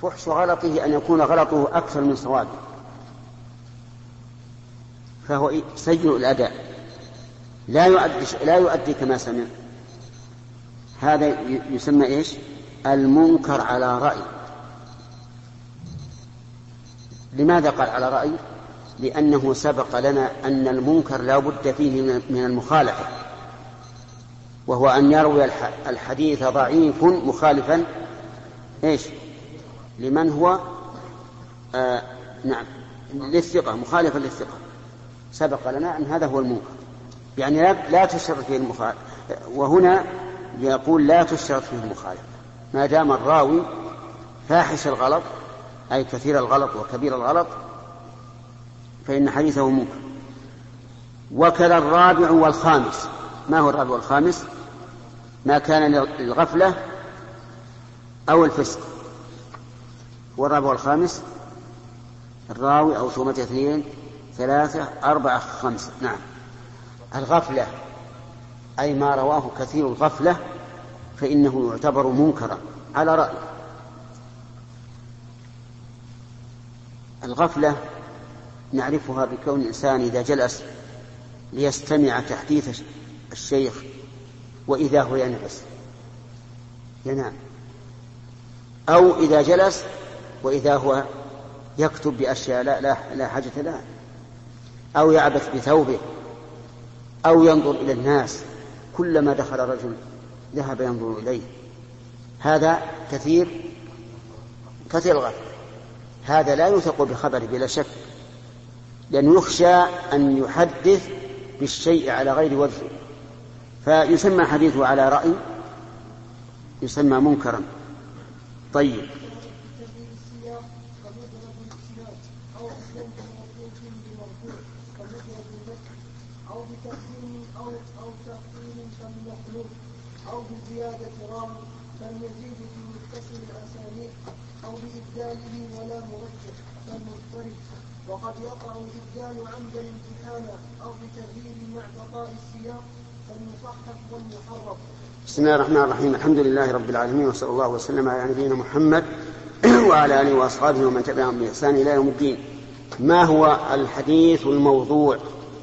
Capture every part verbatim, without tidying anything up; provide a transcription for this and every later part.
فحش غلطه أن يكون غلطه أكثر من صوابه، فهو سيء الأداء لا يؤدي لا يؤدي كما سمع. هذا يسمى إيش؟ المنكر على رأي. لماذا قال على رأي؟ لأنه سبق لنا أن المنكر لا بد فيه من المخالفة، وهو أن يروي الحديث ضعيف مخالفا إيش؟ لمن هو آه نعم للثقة، مخالفا للثقة. سبق لنا أن هذا هو المنكر، يعني لا, لا تشترط فيه المخالفة، وهنا يقول لا تشترط فيه المخالفة ما دام الراوي فاحش الغلط أي كثير الغلط وكبير الغلط فإن حديثه منكر. وكذا الرابع والخامس. ما هو الرابع والخامس؟ ما كان للغفلة أو الفسق. والرابع والخامس الراوي أو ثمة اثنين ثلاثة أربعة خمسة. نعم. الغفلة أي ما رواه كثير الغفلة فإنه يعتبر منكرا على رأي. الغفلة نعرفها بكون الإنسان إذا جلس ليستمع تحديث الشيخ وإذا هو ينعس ينام، أو إذا جلس وإذا هو يكتب بأشياء لا, لا, لا حاجة لها، أو يعبث بثوبه، أو ينظر إلى الناس كلما دخل رجل ذهب ينظر إليه. هذا كثير كثير الغفلة. هذا لا يوثق بخبره بلا شك، لأنه يخشى أن يحدث بالشيء على غير وجهه، فيسمى حديثه على رأي يسمى منكرا. طيب. أو بزيادة راوي فليزيد في متصل الأسانيد أو بإبداله ولا مرجح فالمضطرب. وقد يقع الإبدال عمدا امتحانا أو بتغيير مع بقاء السياق فالمصحف والمحرف. بسم الله الرحمن الرحيم. الحمد لله رب العالمين، وصلى الله وسلم على نبينا محمد وعلى آله وأصحابه ومن تبعهم بإحسان إلى يوم الدين. ما هو الحديث الموضوع؟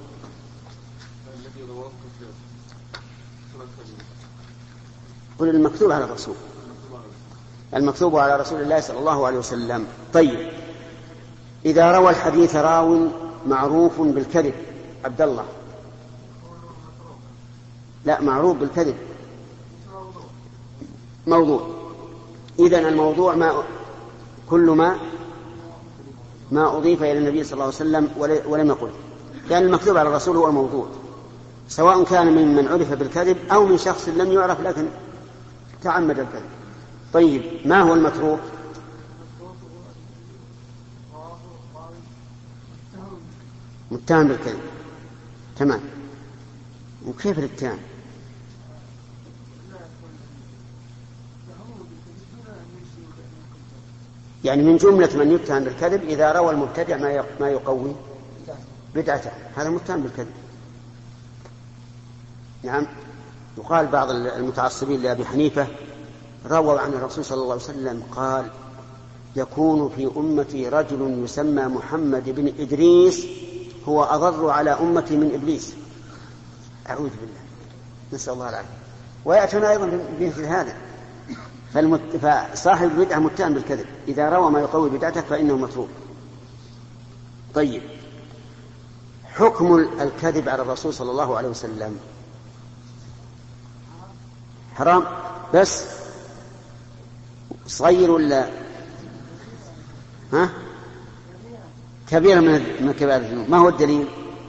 قل المكتوب على الرسول، المكتوب على رسول الله صلى الله عليه وسلم. طيب، إذا روى الحديث راو معروف بالكذب، عبد الله. لا، معروف بالكذب موضوع. إذن الموضوع ما كل ما ما أضيف إلى النبي صلى الله عليه وسلم ولم يقل، لأن المكتوب على الرسول هو الموضوع، سواء كان ممن عرف بالكذب أو من شخص لم يعرف لكن تعمد الكذب. طيب، ما هو المتروك؟ متهم بالكذب. تمام. وكيف الاتهام؟ يعني من جملة من يتهم بالكذب إذا روى المبتدع ما يقوي بدعته، هذا متهم بالكذب. نعم. يقال بعض المتعصبين لأبي حنيفة روى عن الرسول صلى الله عليه وسلم قال: يكون في أمتي رجل يسمى محمد بن إدريس هو أضر على أمتي من إبليس. أعوذ بالله، نسأل الله العافية. ويأتون أيضا بمثل هذا. فصاحب البدعة متهم بالكذب، إذا روى ما يقوي بدعته فإنه متروك. طيب، حكم الكذب على الرسول صلى الله عليه وسلم حرام، بس صغير ولا ها كبيرة من كبائر الذنوب؟ ما هو الدليل؟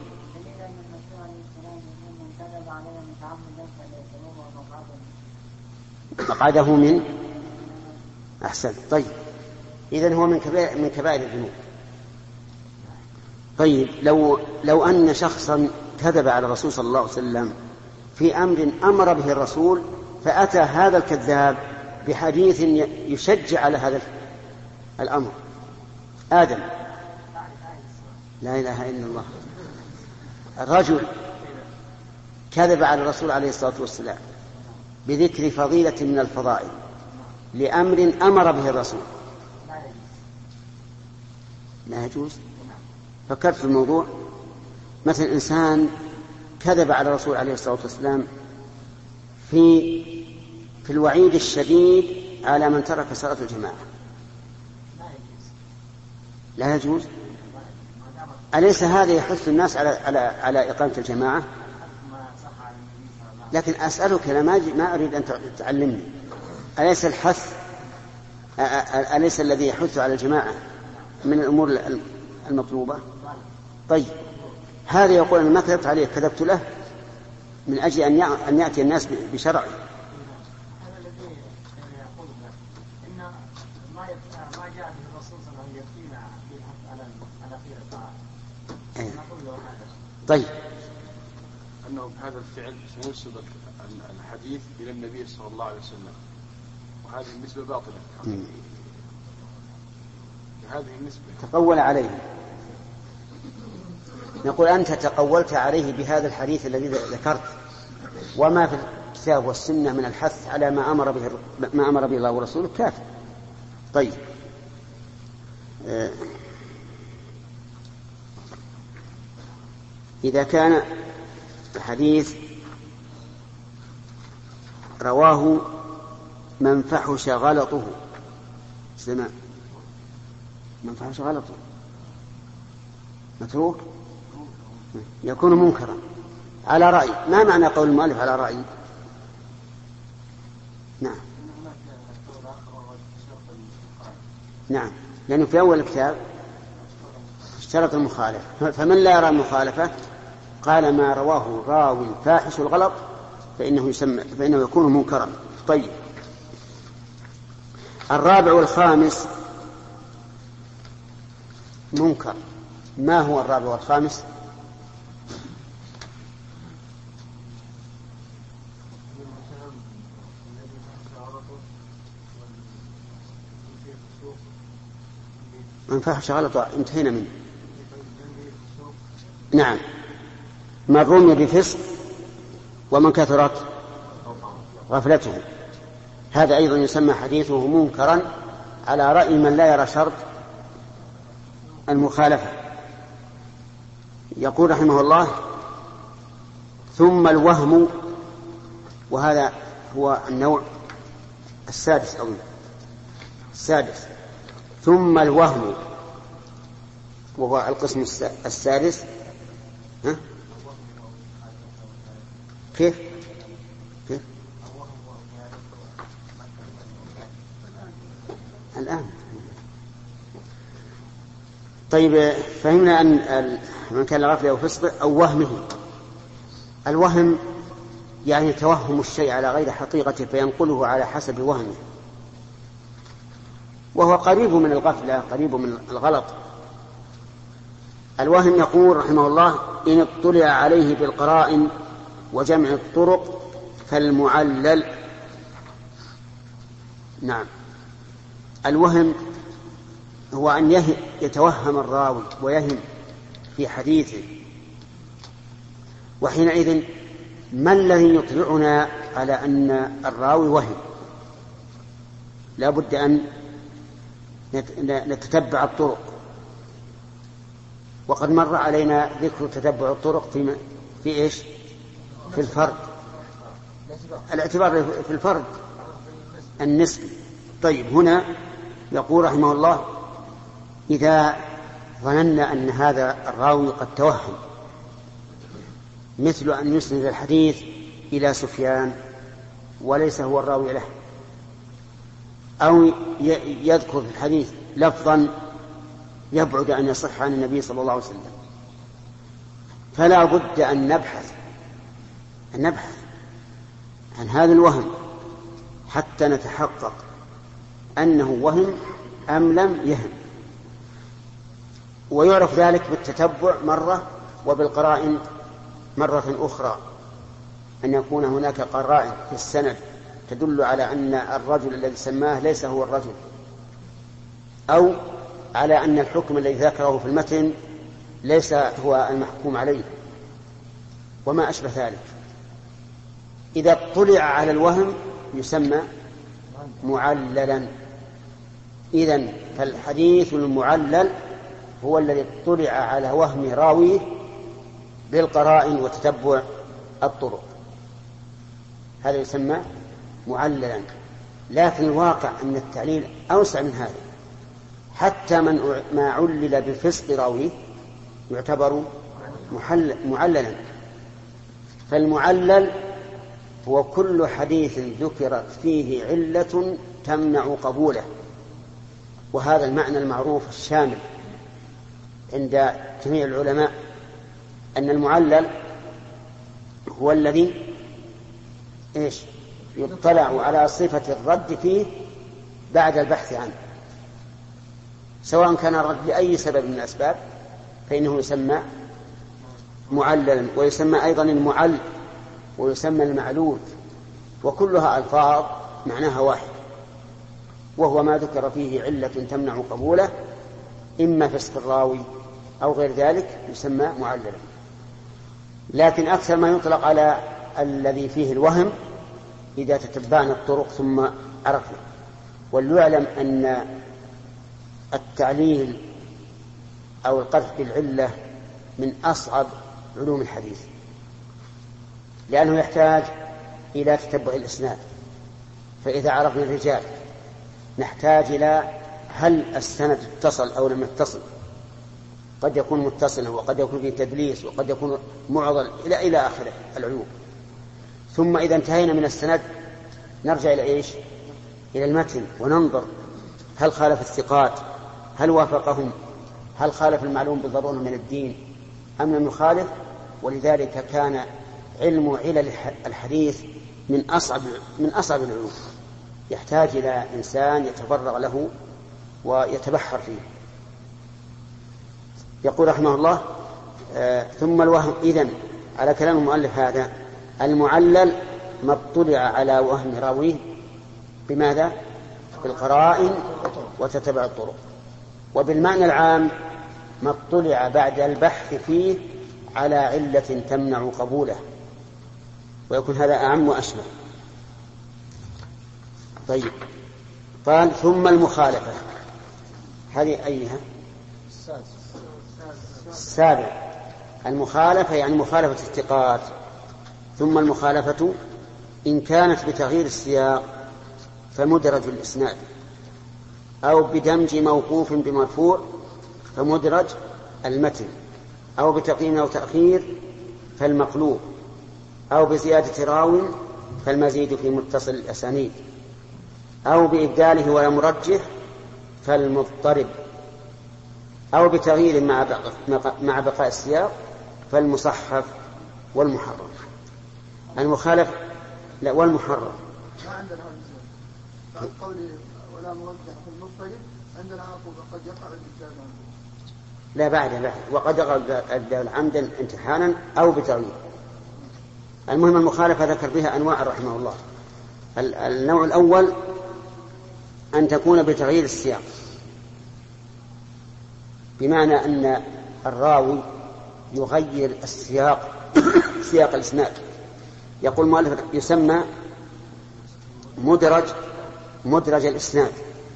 مقعده من أحسن. طيب، إذن هو من كبائر من كبائر الذنوب. طيب، لو لو أن شخصا كذب على الرسول صلى الله عليه وسلم في أمر أمر به الرسول، فأتى هذا الكذاب بحديث يشجع على هذا الأمر. آدم، لا إله إلا الله، الرجل كذب على الرسول عليه الصلاة والسلام بذكر فضيلة من الفضائل لأمر أمر به الرسول، لا يجوز. فكرت في الموضوع، مثلا إنسان كذب على الرسول عليه الصلاة والسلام في في الوعيد الشديد على من ترك صلاة الجماعة، لا يجوز. أليس هذا يحث الناس على على على إقامة الجماعة؟ لكن أسألك، أنا ما ما أريد أن تعلمني، أليس الحث أليس الذي يحث على الجماعة من الأمور المطلوبة؟ طيب هذا يقول أنا ما كذبت عليه، كذبت له من أجل أن أن يأتي الناس بشرعه. هذا الذي يقول إن ما ما جاء به الرسول صلى الله عليه وسلم يكفينا على على خير الطاعة. نقول له هذا. طيب أنه بهذا الفعل سينسب الحديث إلى النبي صلى الله عليه وسلم، وهذه النسبة باطلة. هذه النسبة تقول عليه، نقول أنت تقولت عليه بهذا الحديث الذي ذكرت، وما في الكتاب والسنة من الحث على ما أمر به ما أمر به الله ورسوله كافر. طيب إذا كان الحديث رواه من فحش غلطه، سمع من فحش غلطه متروك، يكون منكرا على رأي. ما معنى قول المؤلف على رأي؟ نعم نعم، لأنه في أول الكتاب اشترط المخالفة، فمن لا يرى المخالفة قال ما رواه راوي فاحش الغلط فإنه يسمى فإنه يكون منكرا. طيب الرابع والخامس منكر. ما هو الرابع والخامس؟ من فحش غلطه انتهينا منه. نعم، من رمي بفسق ومن كثرت غفلته، هذا أيضا يسمى حديثه منكرا على رأي من لا يرى شرط المخالفة. يقول رحمه الله ثم الوهم، وهذا هو النوع السادس أو السادس، ثم الوهم وهو القسم السادس. ها؟ كيف؟ كيف؟ الآن طيب فهمنا أن من كان غفلة أو فسق أو وهمه. الوهم يعني توهم الشيء على غير حقيقته فينقله على حسب وهمه، وهو قريب من الغفلة، قريب من الغلط. الوهم يقول رحمه الله إن اطلع عليه بالقرائن وجمع الطرق فالمعلل. نعم، الوهم هو أن يتوهم الراوي ويهم في حديثه، وحينئذ ما الذي يطلعنا على أن الراوي وهم؟ لا بد أن نتتبع الطرق، وقد مر علينا ذكر تتبع الطرق في في إيش؟ في الفرد، الاعتبار في الفرد النسبي. طيب هنا يقول رحمه الله إذا ظننا أن هذا الراوي قد توهم، مثل أن يسند الحديث إلى سفيان وليس هو الراوي له، أو يذكر في الحديث لفظا يبعد أن يصح عن النبي صلى الله عليه وسلم، فلا بد أن نبحث أن نبحث عن هذا الوهم حتى نتحقق أنه وهم أم لم يهم. ويعرف ذلك بالتتبع مرة وبالقرائن مرة أخرى، أن يكون هناك قرائن في السند تدل على أن الرجل الذي سماه ليس هو الرجل، أو على أن الحكم الذي ذكره في المتن ليس هو المحكوم عليه، وما أشبه ذلك. إذا اطلع على الوهم يسمى معللا. إذن فالحديث المعلل هو الذي اطلع على وهم راويه بالقرائن وتتبع الطرق، هذا يسمى معللا. لكن الواقع أن التعليل أوسع من هذا، حتى من ما علل بفسق راويه يعتبر معللا. فالمعلل هو كل حديث ذكرت فيه علة تمنع قبوله، وهذا المعنى المعروف الشامل عند جميع العلماء، أن المعلل هو الذي إيش يطلع على صفة الرد فيه بعد البحث عنه، سواء كان الرد لأي سبب من الأسباب فإنه يسمى معللا، ويسمى أيضا المعل، ويسمى المعلول، وكلها ألفاظ معناها واحد، وهو ما ذكر فيه علة تمنع قبوله إما فسق الراوي أو غير ذلك يسمى معللا. لكن أكثر ما يطلق على الذي فيه الوهم إذا تتبعنا الطرق ثم عرفنا. وليعلم أن التعليل أو القذف بالعلة من أصعب علوم الحديث، لأنه يحتاج إلى تتبع الإسناد. فإذا عرفنا الرجال نحتاج إلى هل السند اتصل أو لم يتصل، قد يكون متصلا وقد يكون فيه تدليس وقد يكون معضل إلى إلى آخر العلوم. ثم إذا انتهينا من السند نرجع إلى إيش؟ إلى المتن وننظر هل خالف الثقات، هل وافقهم، هل خالف المعلوم بالضرورة من الدين أم لم يخالف. ولذلك كان علم علل الحديث من أصعب من أصعب العلوم، يحتاج إلى إنسان يتفرغ له ويتبحر فيه. يقول رحمه الله آه ثم الوهم. إذن على كلام المؤلف هذا المعلل ما اطلع على وهم راويه بماذا؟ بالقرائن وتتبع الطرق. وبالمعنى العام ما اطلع بعد البحث فيه على علة تمنع قبوله، ويكون هذا أعم وأشمل. طيب، قال ثم المخالفة، هذه أيها؟ السابع. المخالفة يعني مخالفة الثقات. ثم المخالفة إن كانت بتغيير السياق فمدرج الإسناد، أو بدمج موقوف بمرفوع فمدرج المتن، أو بتقييم أو تأخير فالمقلوب، أو بزيادة راو فالمزيد في متصل الأسانيد، أو بإبداله ولا مرجح فالمضطرب، أو بتغيير مع بقاء, مع بقاء السياق فالمصحف والمحرر. المخالف لا والمحرر ما عندنا هذا القول ولا مرجح في المضطرب، عندنا عقوبة قد يقع الإبدال لا بعد بعد وقد يقع الإبدال عمدا امتحانا أو بتغيير. المهم المخالفة ذكر بها أنواع رحمه الله. النوع الأول أن تكون بتغيير السياق، بمعنى أن الراوي يغير السياق سياق الإسناد. يقول المؤلف يسمى مدرج مدرج الإسناد.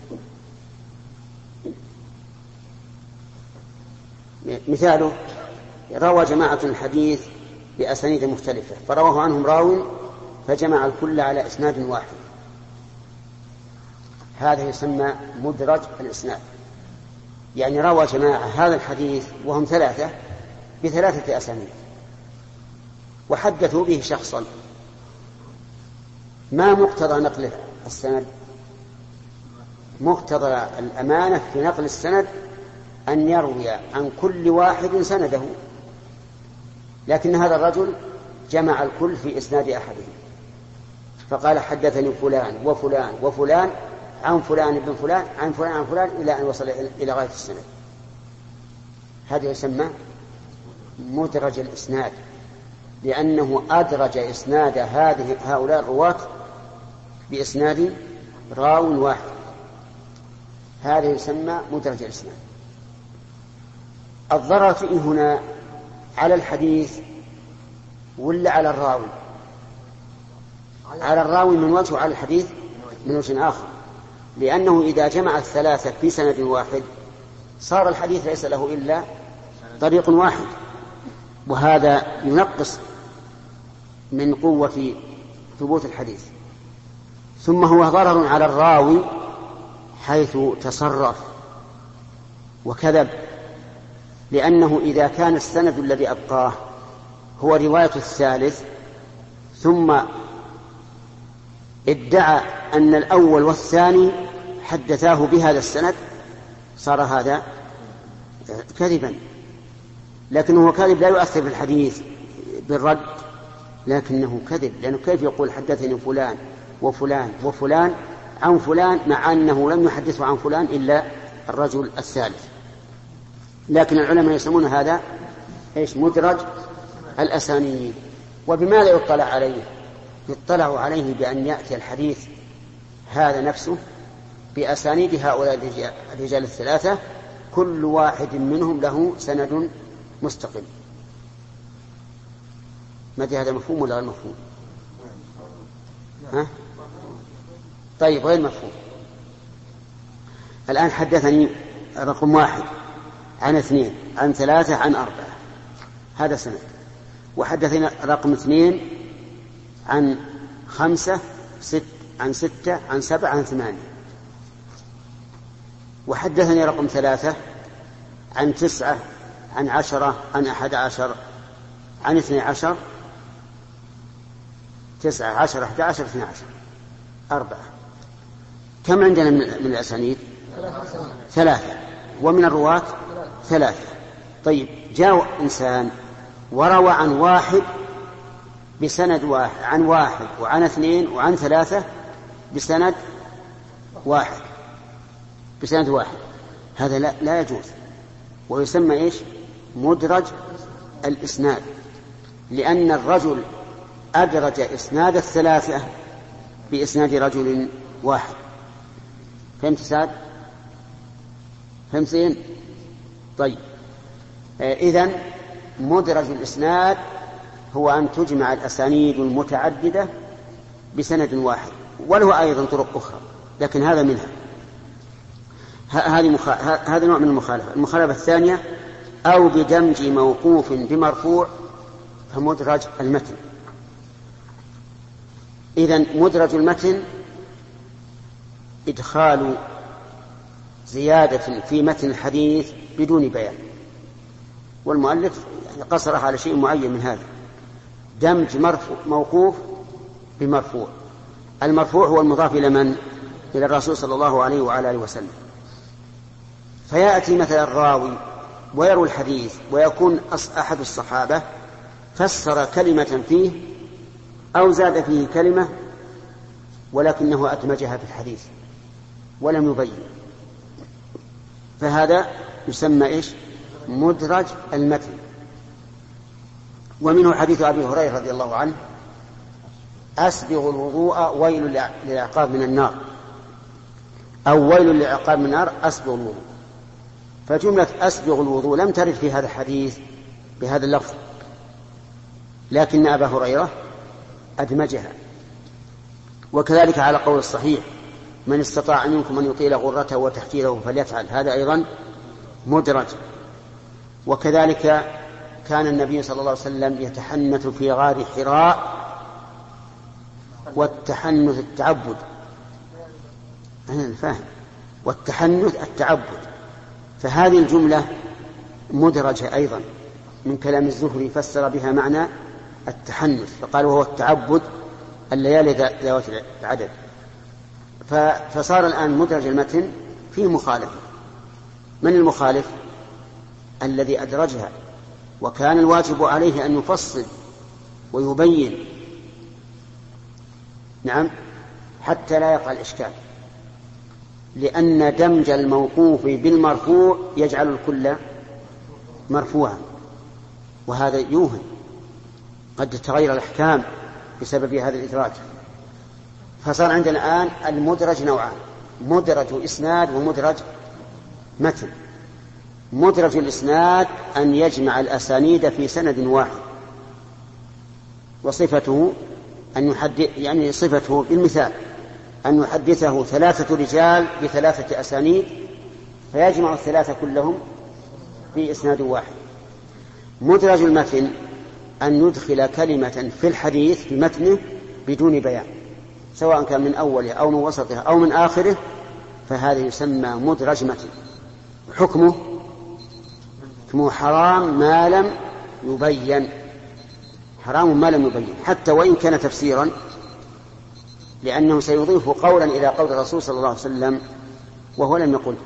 مثاله روى جماعة الحديث بأسانيد مختلفة فرواه عنهم راو فجمع الكل على إسناد واحد، هذا يسمى مدرج الإسناد. يعني روى جماعة هذا الحديث وهم ثلاثة بثلاثة أسانيد وحدثوا به شخصا، ما مقتضى نقل السند؟ مقتضى الأمانة في نقل السند أن يروي عن كل واحد سنده، لكن هذا الرجل جمع الكل في إسناد أحدهم فقال حدثني فلان وفلان وفلان عن فلان ابن فلان عن فلان عن فلان إلى أن وصل إلى غاية السند. هذا يسمى مدرج الإسناد، لأنه أدرج إسناد هذه هؤلاء الرواة بإسناد راو واحد، هذا يسمى مدرج الإسناد. الضرر فيه هنا على الحديث ولا على الراوي؟ على الراوي من وجه وعلى الحديث من وجه آخر، لأنه إذا جمع الثلاثة في سند واحد صار الحديث ليس له إلا طريق واحد، وهذا ينقص من قوة ثبوت الحديث. ثم هو ضرر على الراوي حيث تصرف وكذب، لأنه إذا كان السند الذي أبقاه هو رواية الثالث ثم ادعى أن الأول والثاني حدثاه بهذا السند صار هذا كذبا. لكنه كذب لا يؤثر في الحديث بالرد، لكنه كذب، لأنه كيف يقول حدثني فلان وفلان وفلان عن فلان مع أنه لم يحدثه عن فلان إلا الرجل الثالث. لكن العلماء يسمون هذا إيش؟ مدرج الأسانيد. وبماذا يطلع عليه؟ يطلع عليه بأن يأتي الحديث هذا نفسه بأسانيد هؤلاء الرجال الثلاثة، كل واحد منهم له سند مستقل. ما أدري هذا مفهوم ولا غير مفهوم؟ ها؟ طيب غير مفهوم. الآن حدثني رقم واحد عن اثنين عن ثلاثة عن أربعة، هذا سند. وحدثني رقم اثنين عن خمسة ست عن ستة عن سبعة عن ثمانية. وحدثني رقم ثلاثة عن تسعة عن عشرة عن أحد عشر عن اثني عشر تسعة عشر أحد عشر اثني عشر أربعة. كم عندنا من الأسانيد؟ ثلاثة. ومن الرواة ثلاثة. طيب جاء إنسان وروى عن واحد بسند واحد عن واحد وعن اثنين وعن ثلاثة بسند واحد بسند واحد، هذا لا, لا يجوز، ويسمى إيش؟ مدرج الإسناد، لأن الرجل أدرج إسناد الثلاثة بإسناد رجل واحد. فهمت سعد؟ فهمت زين؟ طيب آه إذن مدرج الإسناد هو أن تجمع الأسانيد المتعددة بسند واحد، وله أيضا طرق أخرى، لكن هذا منها. هذه مخ... هذا نوع من المخالفة. المخالفة الثانية أو بدمج موقوف بمرفوع فمدرج المتن. إذن مدرج المتن إدخال زيادة في متن الحديث بدون بيان، والمؤلف قصرها على شيء معين من هذا. دمج مرفوع موقوف بمرفوع. المرفوع هو المضاف إلى من؟ إلى الرسول صلى الله عليه وعلى آله وسلم. فيأتي مثلا الراوي ويروي الحديث ويكون أحد الصحابة فسر كلمة فيه أو زاد فيه كلمة ولكنه أدمجها في الحديث ولم يبين، فهذا يسمى إيش؟ مدرج المتن. ومنه حديث أبي هريرة رضي الله عنه: أسبغ الوضوء ويل للعقاب من النار، أو ويل للعقاب من النار أسبغ الوضوء. فجملة أسبغ الوضوء لم ترد في هذا الحديث بهذا اللفظ، لكن أبا هريرة أدمجها. وكذلك على قول الصحيح: من استطاع منكم أن يطيل غرته وتحجيله فليفعل، هذا أيضا مدرج. وكذلك كان النبي صلى الله عليه وسلم يتحنث في غار حراء، والتحنث التعبد، أنا فاهم، والتحنث التعبد، فهذه الجملة مدرجة أيضا من كلام الزهري، فسر بها معنى التحنث، فقال وهو التعبد الليالي ذوات العدد. فصار الآن مدرج المتن فيه مخالفة. من المخالف؟ الذي أدرجها، وكان الواجب عليه أن يفصل ويبين، نعم، حتى لا يقع الإشكال، لأن دمج الموقوف بالمرفوع يجعل الكل مرفوعا، وهذا يوهم، قد تغير الأحكام بسبب هذا الإدراج. فصار عندنا الآن المدرج نوعان: مدرج إسناد ومدرج متن. مدرج الإسناد أن يجمع الأسانيد في سند واحد، وصفته أن يحدث، يعني صفته بالمثال أن يحدثه ثلاثة رجال بثلاثة أسانيد فيجمع الثلاثة كلهم في إسناد واحد. مدرج المتن أن يدخل كلمة في الحديث في متنه بدون بيان، سواء كان من أوله أو من وسطه أو من آخره، فهذا يسمى مدرج متن. حكمه حكمه حرام ما لم يبين، حرام ما لم يبين حتى وإن كان تفسيرا، لأنه سيضيف قولا إلى قول الرسول صلى الله عليه وسلم وهو لم يقل.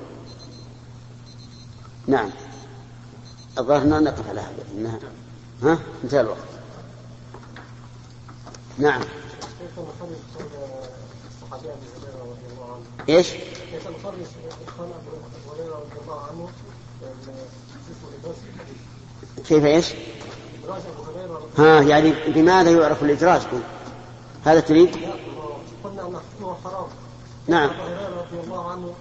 نعم، الظاهر أننا نقف على هذا إنها ها انتهى الوقت. نعم. ايش؟ كيف ايش؟ ها يعني بماذا يعرف الإدراج؟ هذا تريد؟ قلنا أن حكمه حرام. نعم. رضي الله عنه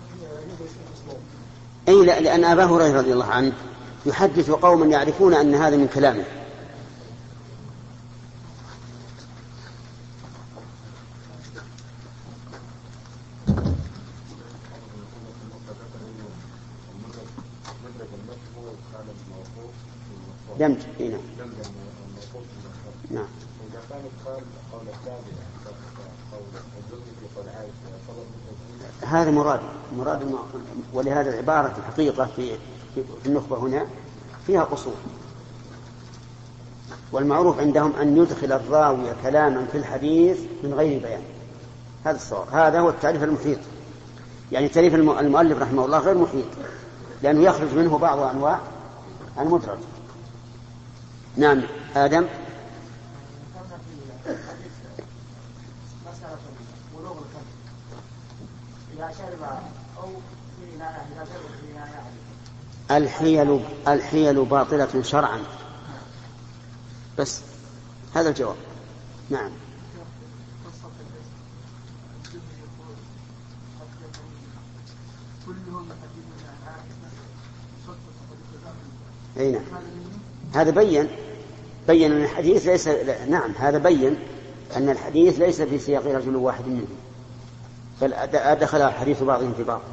أي لا، لأن أبا هريرة رضي الله عنه يحدث قوما يعرفون أن هذا من كلامه. دمج. إيه نعم. نعم. هذا مراد مراد ولهذا العبارة الحقيقة في في النخبة هنا فيها قصور، والمعروف عندهم أن يدخل الراوي كلاما في الحديث من غير بيان. هذا الصواب، هذا هو التعريف المحيط. يعني تعريف المؤلف رحمه الله غير محيط، لأنه يخرج منه بعض أنواع المدرج. نعم. آدم. الحيل الحيل باطلة شرعا، بس هذا الجواب. نعم. أي نعم. هذا بين بين أن الحديث ليس نعم هذا بين أن الحديث ليس في سياق رجل واحد منهم، بل أدخل حديث بعضهم في بعض.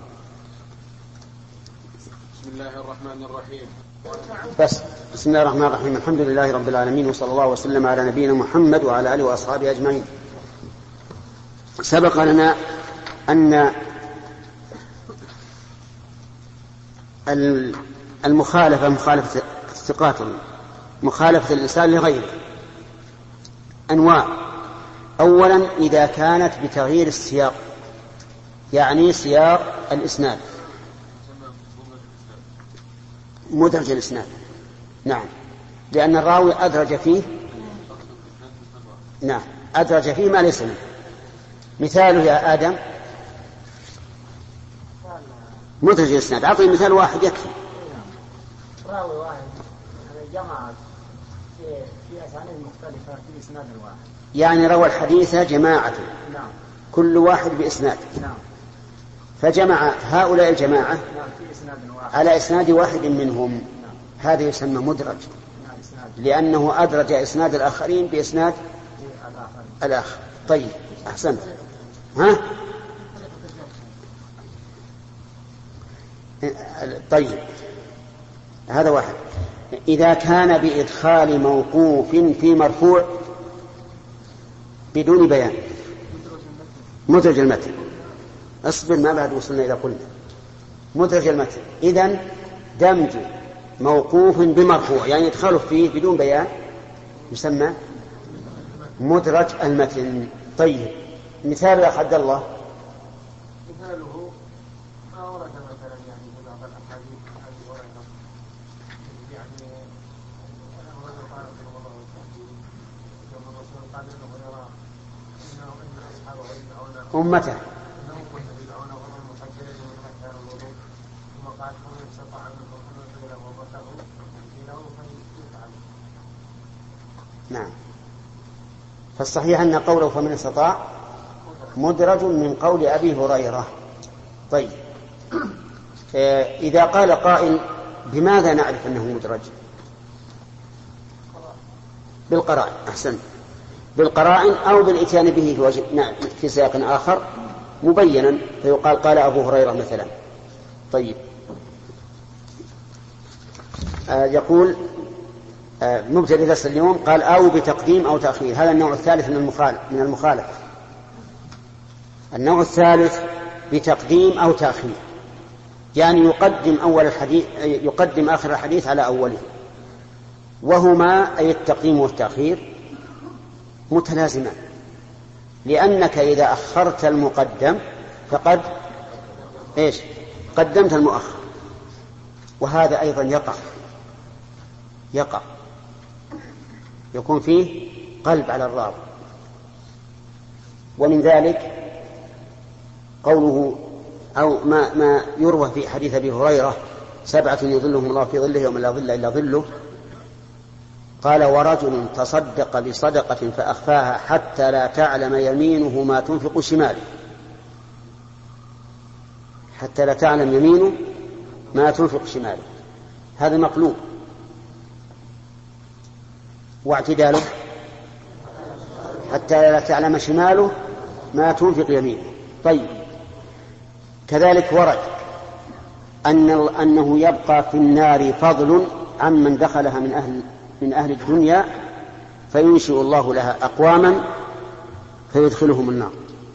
بسم الله الرحمن الرحيم. بس بسم الله الرحمن الرحيم. الحمد لله رب العالمين، وصلى الله وسلم على نبينا محمد وعلى آله وأصحابه أجمعين. سبق لنا أن المخالفة مخالفة الثقات، مخالفة الإنسان لغيره أنواع. أولا إذا كانت بتغيير السياق، يعني سياق الإسناد، مدرج الإسناد. نعم، لأن الراوي أدرج فيه نعم أدرج فيه ما ليس منه. مثاله يا آدم مدرج الإسناد، أعطي مثال واحد يكفي. راوي واحد جمع في أسانيد مختلفة في إسناد الواحد، يعني روى الحديث جماعة. نعم. كل واحد بإسناد. نعم. فجمع هؤلاء الجماعة نعم في إسناد واحد على إسناد واحد منهم. نعم. هذا يسمى مدرج. نعم. إسناد. لأنه أدرج إسناد الآخرين بإسناد الآخر. الآخر. طيب أحسنت. ها؟ طيب هذا واحد. إذا كان بإدخال موقوف في مرفوع بدون بيان، مدرج المتن. اصبر ما بعد وصلنا إلى قلنا مدرج المتن. إذن دمج موقوف بمرفوع يعني يدخل فيه بدون بيان يسمى مدرج المتن. طيب مثال يا عبد الله. مثاله ما ورد مثلا يعني في بعض الأحاديث عن هريرة يعني الرجل قال في الله والتحديد كما الرسول قال له هريرة إنه إن أصحابه يدعون أمته إنهم كنت يدعون غير المحجرين من مكان الوضوء، ثم قال فمن استطاع منكم أن يطيل غربته فيله فليفعل. نعم. فالصحيح أن قوله فمن استطاع مدرج من قول أبي هريرة. طيب إذا قال قائل بماذا نعرف أنه مدرج؟ بالقرائن. أحسن، بالقرائن أو بالإتيان به في, وجه... نعم في سياق آخر مبينا، فيقال قال أبو هريرة مثلا. طيب آه يقول آه مبتدئ درس اليوم قال أو بتقديم أو تأخير. هذا النوع الثالث من المخالف من المخالفة. النوع الثالث بتقديم أو تأخير، يعني يقدم أول الحديث يقدم آخر الحديث على أوله، وهما أي التقديم والتأخير متلازمان، لأنك إذا أخرت المقدم فقد إيش قدمت المؤخر، وهذا أيضا يقع يقع يكون فيه قلب على الراوي. ومن ذلك قوله أو ما, ما يروى في حديث أبي هريرة سبعة يظلهم الله في ظله يوم لا ظل إلا ظله، قال ورجل تصدق بصدقة فأخفاها حتى لا تعلم يمينه ما تنفق شماله، حتى لا تعلم يمينه ما تنفق شماله، هذا مقلوب. واعتداله حتى لا تعلم شماله ما تنفق يمينه. طيب كذلك ورد أن أنه يبقى في النار فضل عمن دخلها من أهل من أهل الدنيا فينشئ الله لها أقواما فيدخلهم النار.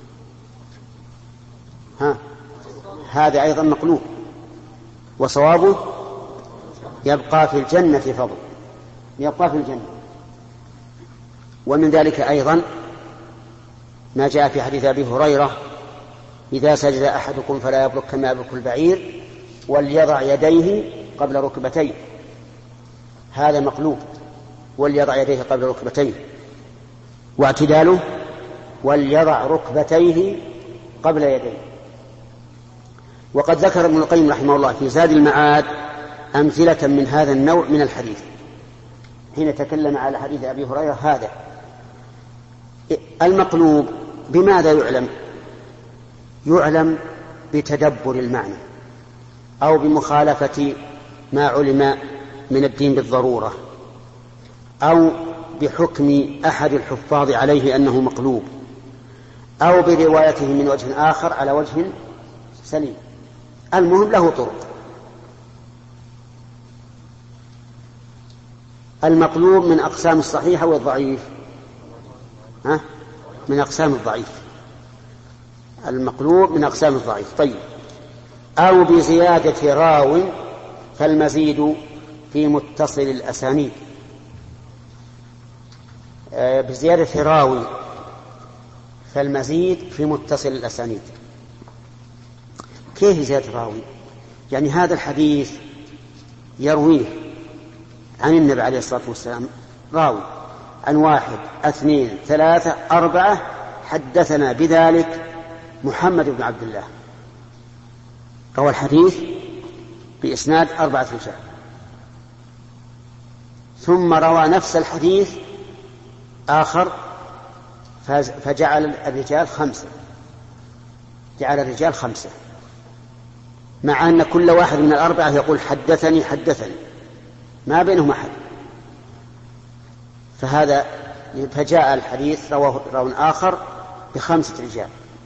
ها هذا أيضا مقلوب، وصوابه يبقى في الجنة فضل، يبقى في الجنة. ومن ذلك أيضا ما جاء في حديث أبي هريرة إذا سجد أحدكم فلا يبرك كما يبرك البعير وليضع يديه قبل ركبتيه، هذا مقلوب، وليضع يديه قبل ركبتيه. واعتداله وليضع ركبتيه قبل يديه. وقد ذكر ابن القيم رحمه الله في زاد المعاد أمثلة من هذا النوع من الحديث حين تكلم على حديث أبي هريرة. هذا المقلوب بماذا يعلم؟ يعلم بتدبر المعنى أو بمخالفة ما علم من الدين بالضرورة، أو بحكم أحد الحفاظ عليه أنه مقلوب، أو بروايته من وجه آخر على وجه سليم. المهم له طرق. المقلوب من أقسام الصحيح والضعيف، ها؟ من أقسام الضعيف. المقلوب من أقسام الضعيف. طيب أو بزيادة راو فالمزيد في متصل الأسانيد. آه بزيادة راوي فالمزيد في متصل الأسانيد. كيف زيادة راوي؟ يعني هذا الحديث يرويه عن النبي عليه الصلاة والسلام راوي عن واحد اثنين ثلاثة أربعة حدثنا بذلك محمد بن عبد الله، روى الحديث بإسناد أربعة رجال، ثم روى نفس الحديث آخر فجعل الرجال خمسة، جعل الرجال خمسة، مع أن كل واحد من الأربعة يقول حدثني حدثني ما بينهم أحد. فهذا فجاء الحديث رواه راو آخر بخمسة رجال.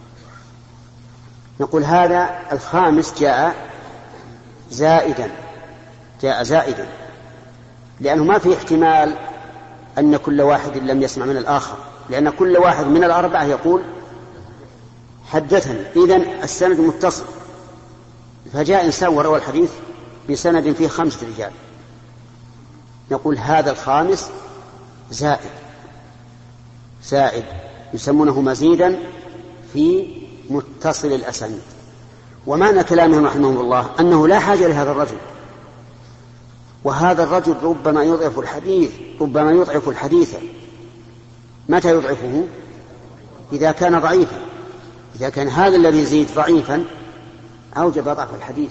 نقول هذا الخامس جاء زائدا، جاء زائدا لأنه ما في احتمال أن كل واحد لم يسمع من الآخر، لأن كل واحد من الأربعة يقول حدثني، إذن السند متصل. فجاء إنسان وروى الحديث بسند فيه خمسة رجال، نقول هذا الخامس زائد زائد يسمونه مزيدا في متصل الأسانيد. ومعنى كلامهم رحمه الله أنه لا حاجة لهذا الرجل، وهذا الرجل ربما يضعف الحديث ربما يضعف الحديث. متى يضعفه؟ إذا كان ضعيفا. إذا كان هذا الذي يزيد ضعيفا أوجب ضعف الحديث،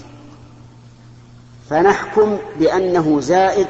فنحكم بأنه زائد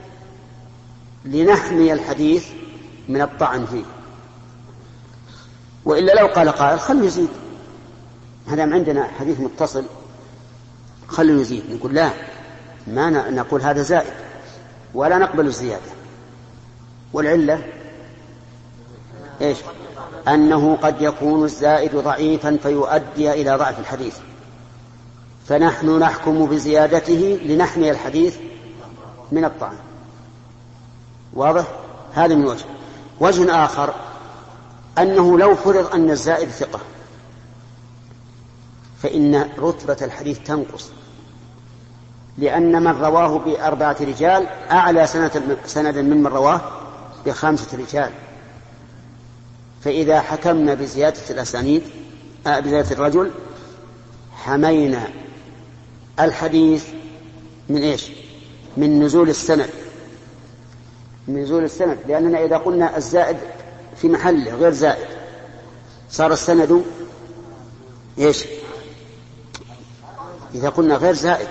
لنحمي الحديث من الطعن فيه. وإلا لو قال قائل خلوا يزيد، هذا عندنا حديث متصل خلوا يزيد، نقول لا، ما نقول هذا زائد ولا نقبل الزيادة. والعلة إيش؟ أنه قد يكون الزائد ضعيفا فيؤدي إلى ضعف الحديث، فنحن نحكم بزيادته لنحمي الحديث من الطعام. واضح؟ هذا من وجه. وجه آخر أنه لو فرض أن الزائد ثقة فإن رتبة الحديث تنقص، لأن من رواه بأربعة رجال أعلى سندا ممن رواه بخمسة رجال. فإذا حكمنا بزيادة الأسانيد بزيادة الرجل حمينا الحديث من إيش؟ من نزول السند، من نزول السند، لأننا إذا قلنا الزائد في محله غير زائد صار السند إيش؟ إذا قلنا غير زائد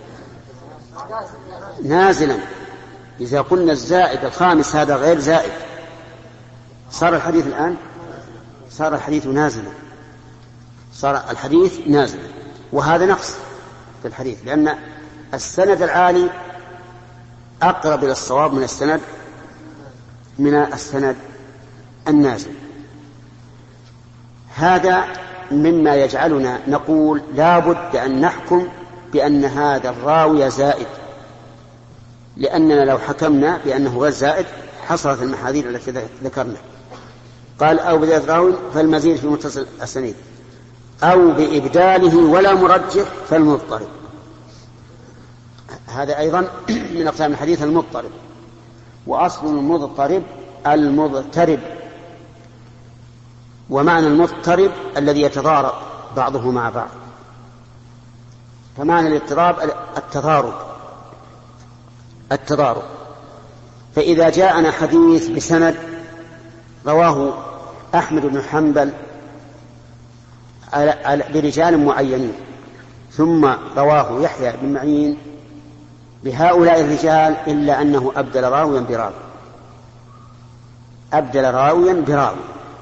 نازلا، إذا قلنا الزائد الخامس هذا غير زائد صار الحديث الآن صار الحديث نازلا، صار الحديث نازلا، وهذا نقص في الحديث، لأن السند العالي أقرب إلى الصواب من السند من السند النازل. هذا مما يجعلنا نقول لا بد أن نحكم بأن هذا الراوي زائد، لأننا لو حكمنا بأنه غير زائد حصلت المحاذير التي ذكرنا. قال أو بزيادة راوي فالمزيد في متصل السنيد أو بإبداله ولا مرجح فالمضطرب. هذا أيضا من أقسام الحديث المضطرب. وأصل المضطرب المضطرب، ومعنى المضطرب الذي يتضارب بعضه مع بعض، فمعنى الاضطراب التضارب التضارب فإذا جاءنا حديث بسند رواه أحمد بن حنبل برجال معينين ثم رواه يحيى بن معين بهؤلاء الرجال إلا أنه أبدل راويا براوي أبدل راويا براوي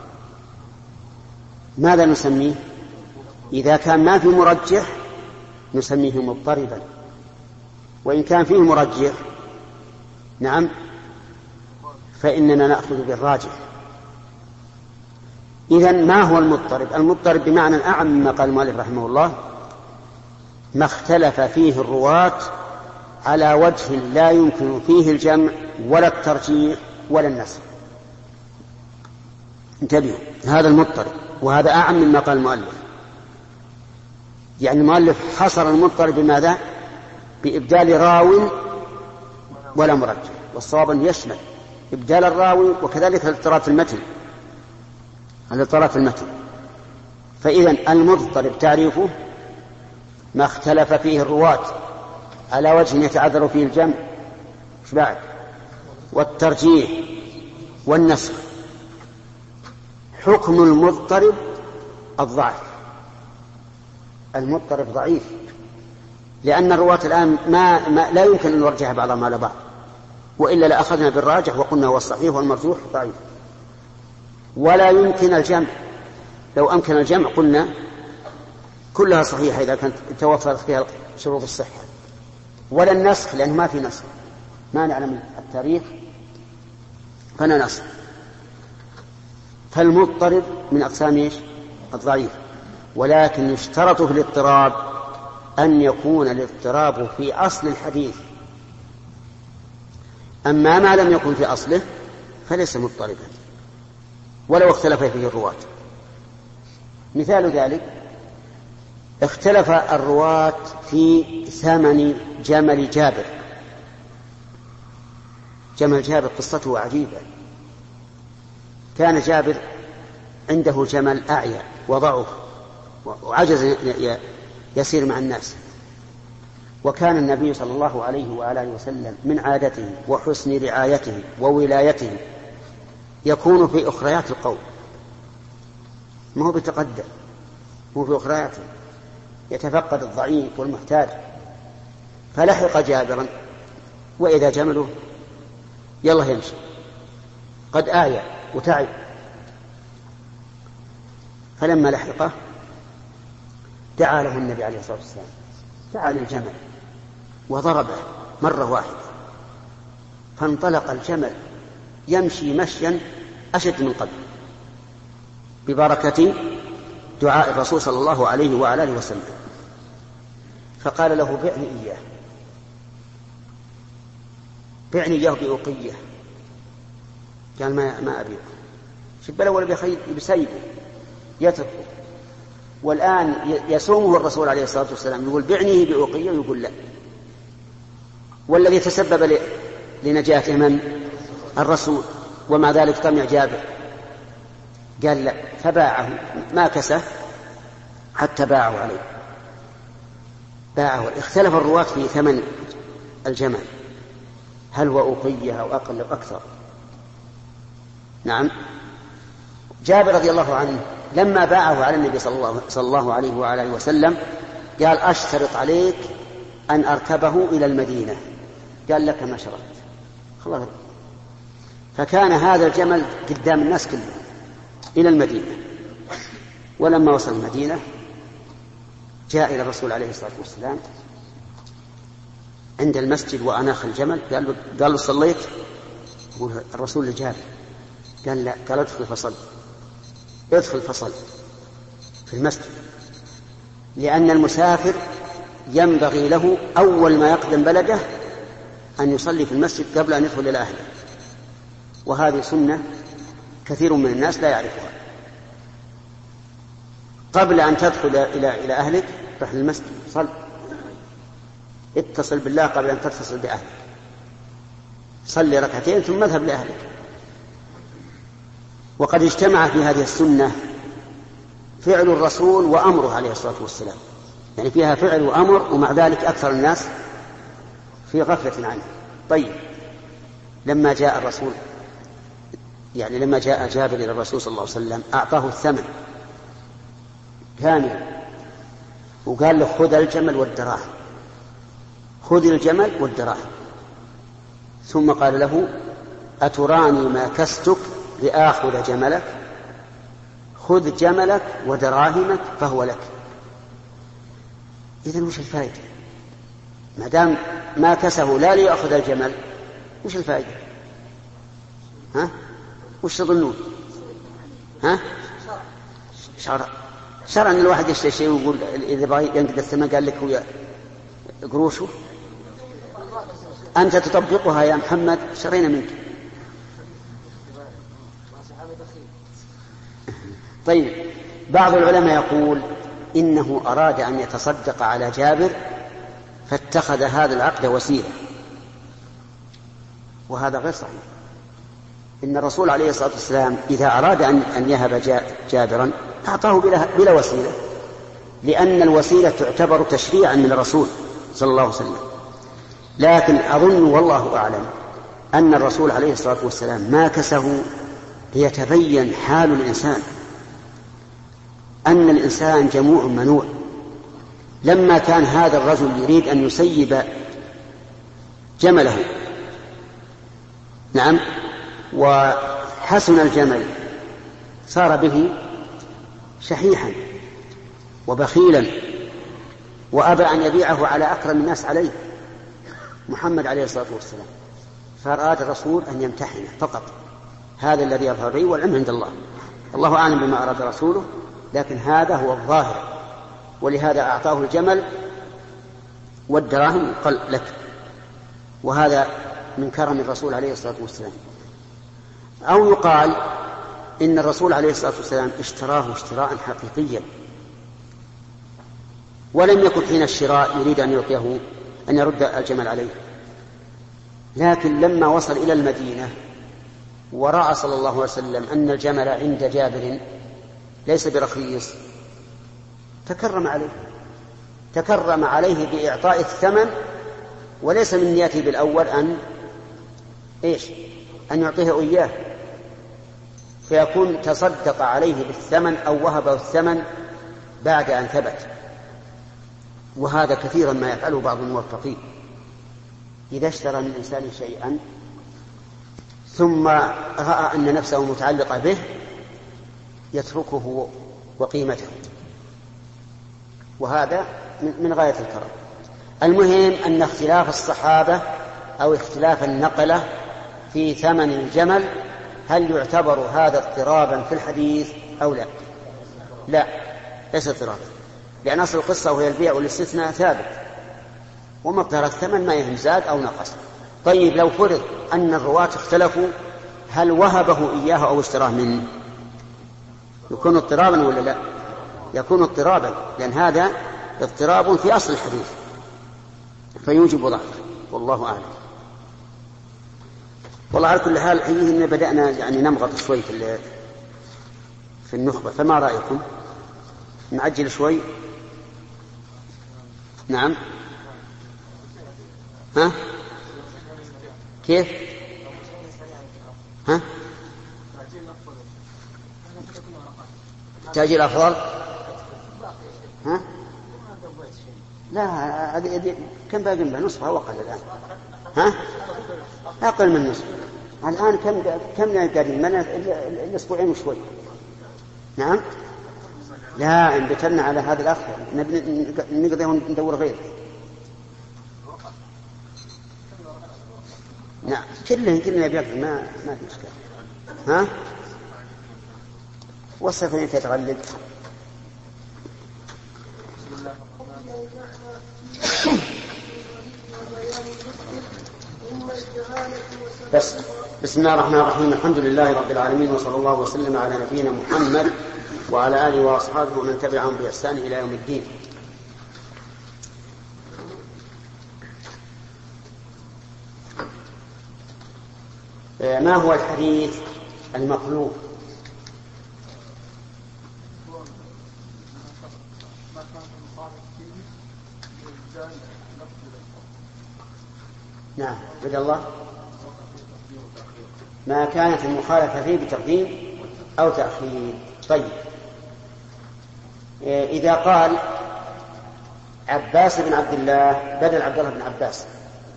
ماذا نسميه؟ إذا كان ما في مرجح نسميه مضطربا، وإن كان فيه مرجح نعم فإننا نأخذ بالراجح. إذن ما هو المضطرب؟ المضطرب بمعنى أعم مما قال المؤلف رحمه الله ما اختلف فيه الرواة على وجه لا يمكن فيه الجمع ولا الترجيح ولا النسخ. انتبهوا، هذا المضطرب، وهذا أعم مما قال المؤلف. يعني المؤلف حصر المضطرب بماذا؟ بإبدال راو ولا مرجح، والصواب أن يشمل إبدال الراوي وكذلك الاضطراب في المتن الاضطراب في المتن. فإذن المضطرب تعريفه ما اختلف فيه الرواة على وجه يتعذر فيه الجمع ايش بعد؟ والترجيح والنسخ. حكم المضطرب الضعف، المضطرب ضعيف، لأن الرواة الآن ما, ما لا يمكن أن نرجح بعضهم على بعض، وإلا لأخذنا بالراجح وقلنا هو الصحيح والمرجوح ضعيف. ولا يمكن الجمع، لو أمكن الجمع قلنا كلها صحيحة إذا كانت توفرت فيها شروط الصحة. ولا النسخ، لأنه ما في نسخ، ما نعلم التاريخ فلا نسخ. فالمضطرب من أقسام إيش؟ الضعيف. ولكن يشترط في الاضطراب أن يكون الاضطراب في أصل الحديث، أما ما لم يكن في أصله فليس مضطربا ولو اختلف فيه الرواة. مثال ذلك اختلف الرواة في ثمن جمل جابر. جمل جابر قصته عجيبة. كان جابر عنده جمل أعيا وضعف وعجز يسير مع الناس، وكان النبي صلى الله عليه وآله وسلم من عادته وحسن رعايته وولايته يكون في أخريات القوم، ما هو بتقدم، هو في أخرياته يتفقد الضعيف والمحتاج. فلحق جابرا وإذا جمله يلا يمشي قد آية وتعب. فلما لحقه دعا له النبي عليه الصلاة والسلام، دعا للجمل وضربه مرة واحدة، فانطلق الجمل يمشي مشيا أشد من قبل ببركة دعاء الرسول صلى الله عليه وآله وسلم. فقال له بعني إياه. بعني إياه بأوقية، قال ما ما أبيك، شب الأول بخير بسيبه يتركه. والآن يسومه الرسول عليه الصلاة والسلام يقول بعنيه بأوقية، ويقول لا. والذي تسبب لنجاته من؟ الرسول، ومع ذلك طمع جابر قال لا، فباعه، ما كسه حتى باعه عليه، باعه. اختلف الرواة في ثمن الجمل، هل هو أوقية أو أقل أو أكثر. نعم. جابر رضي الله عنه لما باعه على النبي صلى الله, صلى الله عليه وعلى وسلم قال أشترط عليك أن أركبه إلى المدينة، قال لك ما شرطت، خلاص. فكان هذا الجمل قدام الناس كلهم إلى المدينة. ولما وصل المدينة جاء إلى الرسول عليه الصلاة والسلام عند المسجد وأناخ الجمل، قال له, قال له صليت؟ يقول الرسول لجابر، قال لا، قال ادخل فصل، ادخل فصل في المسجد، لأن المسافر ينبغي له أول ما يقدم بلده أن يصلي في المسجد قبل أن يدخل إلى أهله، وهذه سنة كثير من الناس لا يعرفها. قبل أن تدخل إلى إلى أهلك رح للمسجد صل، اتصل بالله قبل أن تتصل بأهلك، صلي ركعتين ثم اذهب لأهلك. وقد اجتمع في هذه السنة فعل الرسول وأمره عليه الصلاة والسلام، يعني فيها فعل وأمر، ومع ذلك أكثر الناس في غفلة عنه. طيب، لما جاء الرسول يعني لما جاء جابر إلى الرسول صلى الله عليه وسلم أعطاه الثمن كامل، وقال له خذ الجمل والدراهم، خذ الجمل والدراهم. ثم قال له أتراني ما كستك لآخذ جملك؟ خذ جملك ودراهمك فهو لك. إذن وش الفائدة ما دام ما كسه لا ليأخذ الجمل؟ وش الفائدة؟ ها؟ وش تظنون؟ ها؟ شرع شرع أن الواحد يشتري شيء ويقول إذا بغى ينقذ الثمن قال لك هو قروشه، أنت تطبقها يا محمد، شرينا منك. طيب، بعض العلماء يقول إنه أراد أن يتصدق على جابر فاتخذ هذا العقد وسيلة، وهذا غير صحيح. إن الرسول عليه الصلاة والسلام إذا أراد أن يهب جابرا أعطاه بلا وسيلة، لأن الوسيلة تعتبر تشريعا من الرسول صلى الله عليه وسلم. لكن أظن والله أعلم أن الرسول عليه الصلاة والسلام ما كسه ليتبين حال الإنسان، أن الإنسان جموع منوع. لما كان هذا الرجل يريد أن يسيب جمله، نعم، وحسن الجمل صار به شحيحا وبخيلا، وأبى أن يبيعه على أكرم الناس عليه محمد عليه الصلاة والسلام. فأراد الرسول أن يمتحنه فقط، هذا الذي يظهر به، والعلم عند الله، الله أعلم بما أراد رسوله، لكن هذا هو الظاهر. ولهذا أعطاه الجمل والدراهم قال لك، وهذا من كرم الرسول عليه الصلاة والسلام. أو يقال إن الرسول عليه الصلاة والسلام اشتراه اشتراء حقيقيا، ولم يكن حين الشراء يريد أن يعطيه أن يرد الجمل عليه، لكن لما وصل إلى المدينة ورأى صلى الله عليه وسلم أن الجمل عند جابر ليس برخيص تكرم عليه تكرم عليه بإعطاء الثمن، وليس من نيته بالأول أن إيش أن يعطيه إياه، فيكون تصدق عليه بالثمن أو وهبه الثمن بعد أن ثبت. وهذا كثيرا ما يفعله بعض الموفقين، إذا اشترى من إنسان شيئا ثم رأى أن نفسه متعلقة به يتركه وقيمته، وهذا من غاية الكرم. المهم أن اختلاف الصحابة أو اختلاف النقلة في ثمن الجمل هل يعتبر هذا اضطرابا في الحديث أو لا؟ لا، ليس اضطرابا، لأن أصل القصة وهي البيع والاستثناء ثابت، ومقدار الثمن ما يهم زاد أو نقص. طيب لو فرض أن الرواة اختلفوا هل وهبه إياه أو اشتراه منه يكون اضطرابا ولا لا؟ يكون اضطرابا، لأن هذا اضطراب في أصل الحديث فيوجب ضعفه، والله أعلم. والله على كل حال إن بدأنا يعني نمغط شوي في في النخبة، فما رأيكم؟ نعجل شوي؟ نعم. ها؟ كيف؟ ها؟ تأجيل أفضل؟ ها؟ لا هذه كم باقي منها؟ نصفها وقل الآن. ها؟ أقل من نصف الآن. كم كم قاعدين؟ من الأسبوعين وشوي. نعم. لا إن بتلنا على هذا الأخ نقدر ندور غيره. نعم كلهم كلنا بيقضي ما ما في إشكال. ها؟ والسفرين تتغلب. بس بسم الله الرحمن الرحيم. الحمد لله رب العالمين، وصلى الله وسلم على نبينا محمد وعلى آله وأصحابه ومن تبعهم بإحسان إلى يوم الدين. ما هو الحديث المقلوب؟ نعم بدأ الله. ما كانت المخالفة فيه بتقديم أو تأخير. طيب إذا قال عباس بن عبد الله بدل عبد الله بن عباس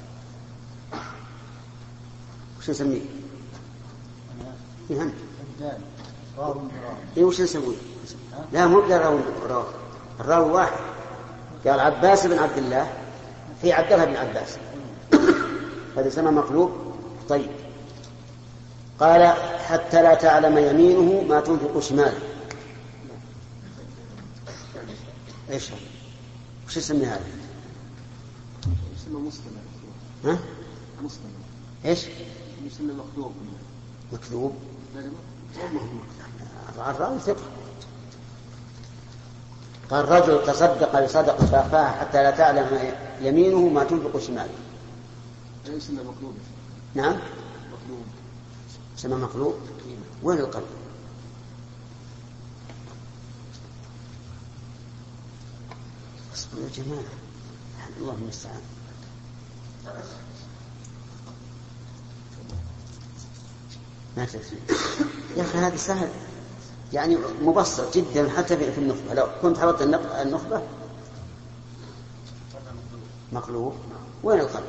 وش نسميه؟ يهم إيه وش نسويه؟ لا مو بدل راوي، الراوي واحد. قال عباس بن عبد الله في عبد الله بن عباس هذا سمى مقلوب. طيب قال حتى لا تعلم يمينه ما تنفق شماله. ايش هذا؟ وش اسمه هذا؟ اسمه مسلم. ها؟ مسلم. ايش؟ مسلم مكذوب. مكذوب؟ الراوي ثقة. قال رجل تصدق بصدقة فأخفاها حتى لا تعلم يمينه ما تنفق شماله. أي سنة مقلوب؟ نعم مقلوب. سنة مقلوب. وين القلب؟ اصبروا يا جماعة الله المستعان. ما تكفي يا أخي هذا سهل يعني مبسط جدا حتى في النخبة. لو كنت حضرت النخبة مقلوب. وين القلب؟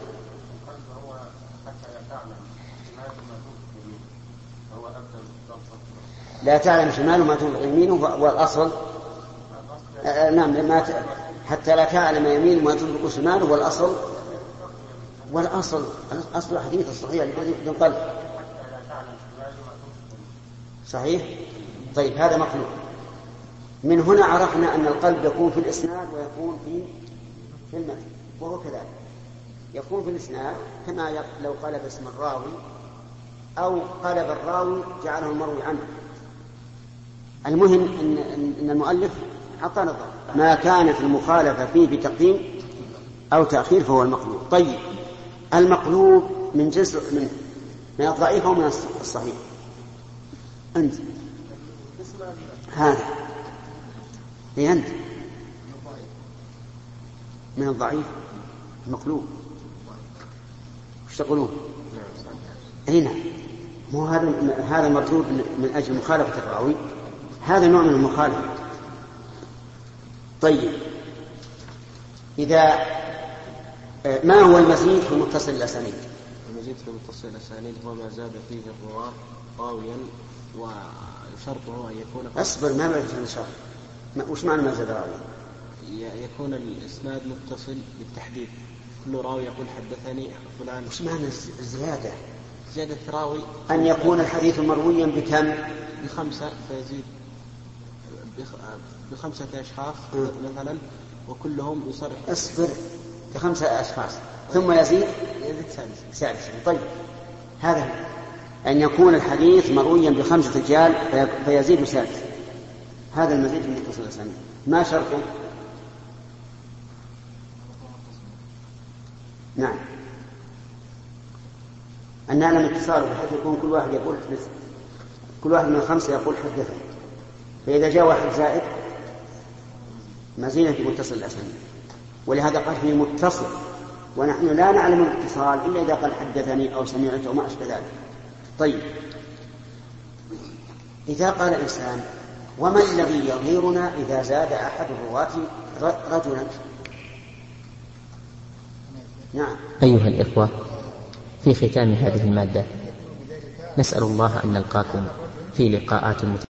لا تعلم شماله ما تنفق يمينه والأصل آه نعم ما ت... حتى لا تعلم يمينه ما تنفق شماله والأصل والأصل أصل الحديث الصحيح الذي ينقل صحيح. طيب هذا مقلوب. من هنا عرفنا أن القلب يكون في الإسناد ويكون في في المتن، وهو كذلك يكون في الإسناد كما لو قلب اسم الراوي أو قلب الراوي جعله المروي عنه. المهم إن, إن المؤلف أعطانا الضابط. ما كانت المخالفة فيه بتقديم أو تأخير فهو المقلوب. طيب المقلوب من جزء من من الضعيف أو من الصحيح؟ أنت هذا هي أنت من الضعيف المقلوب. وش تقولون؟ هنا مو هذا هذا مطلوب من أجل مخالفة الراوي، هذا نوع من المخالفة. طيب إذا ما هو المزيد في متصل الأسانيد؟ المزيد في متصل الأسانيد هو ما زاد فيه الرواة راويا وشرطه أن يكون أصبر ما بعرف شرط. وش معنى ما زاد راويا؟ يكون الإسناد متصل بالتحديد، كل راوي يقول حدثني فلان. وش معنى الزيادة؟ زيادة راوي أن يكون الحديث مرويا بكم؟ بخمسة فيزيد بخمسة أشخاص مثلا وكلهم يصرح. اصبر بخمسة أشخاص ثم يزيد سادسا. طيب هذا أن يكون الحديث مرويا بخمسة رجال فيزيد سادسا، هذا المزيد في متصل الأسانيد. ما شرطه؟ نعم، أن نعلم اتصاله بحيث يكون كل واحد يقول كل واحد من الخمسة يقول حدثني، فإذا جاء واحد زائد مزيدا في متصل الأسانيد. ولهذا قال فيه متصل، ونحن لا نعلم الاتصال إلا إذا قال حدثني أو سمعت أو ما أشبه ذلك. طيب إذا قال الإنسان وما الذي يضيرنا إذا زاد أحد الرواة رجلا؟ نعم. أيها الإخوة، في ختام هذه المادة نسأل الله أن نلقاكم في لقاءات